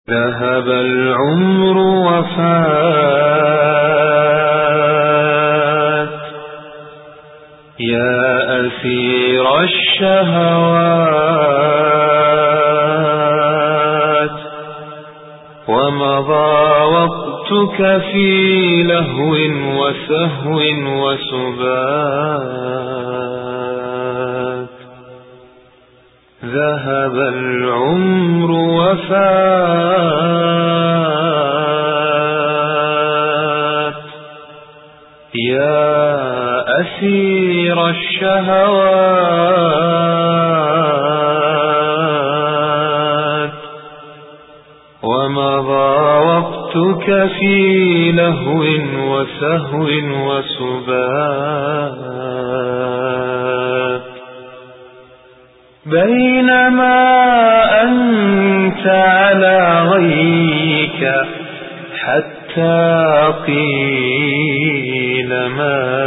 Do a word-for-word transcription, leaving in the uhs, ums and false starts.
ذهب العمر وفات يا أسير الشهوات، ومضى وقتك في لهو وسهو وسبات. ذهب العمر وفات يا أسير الشهوات، ومضى وقتك في لهو وسهو وسبات. بينما أنت على غيك حتى قيل ما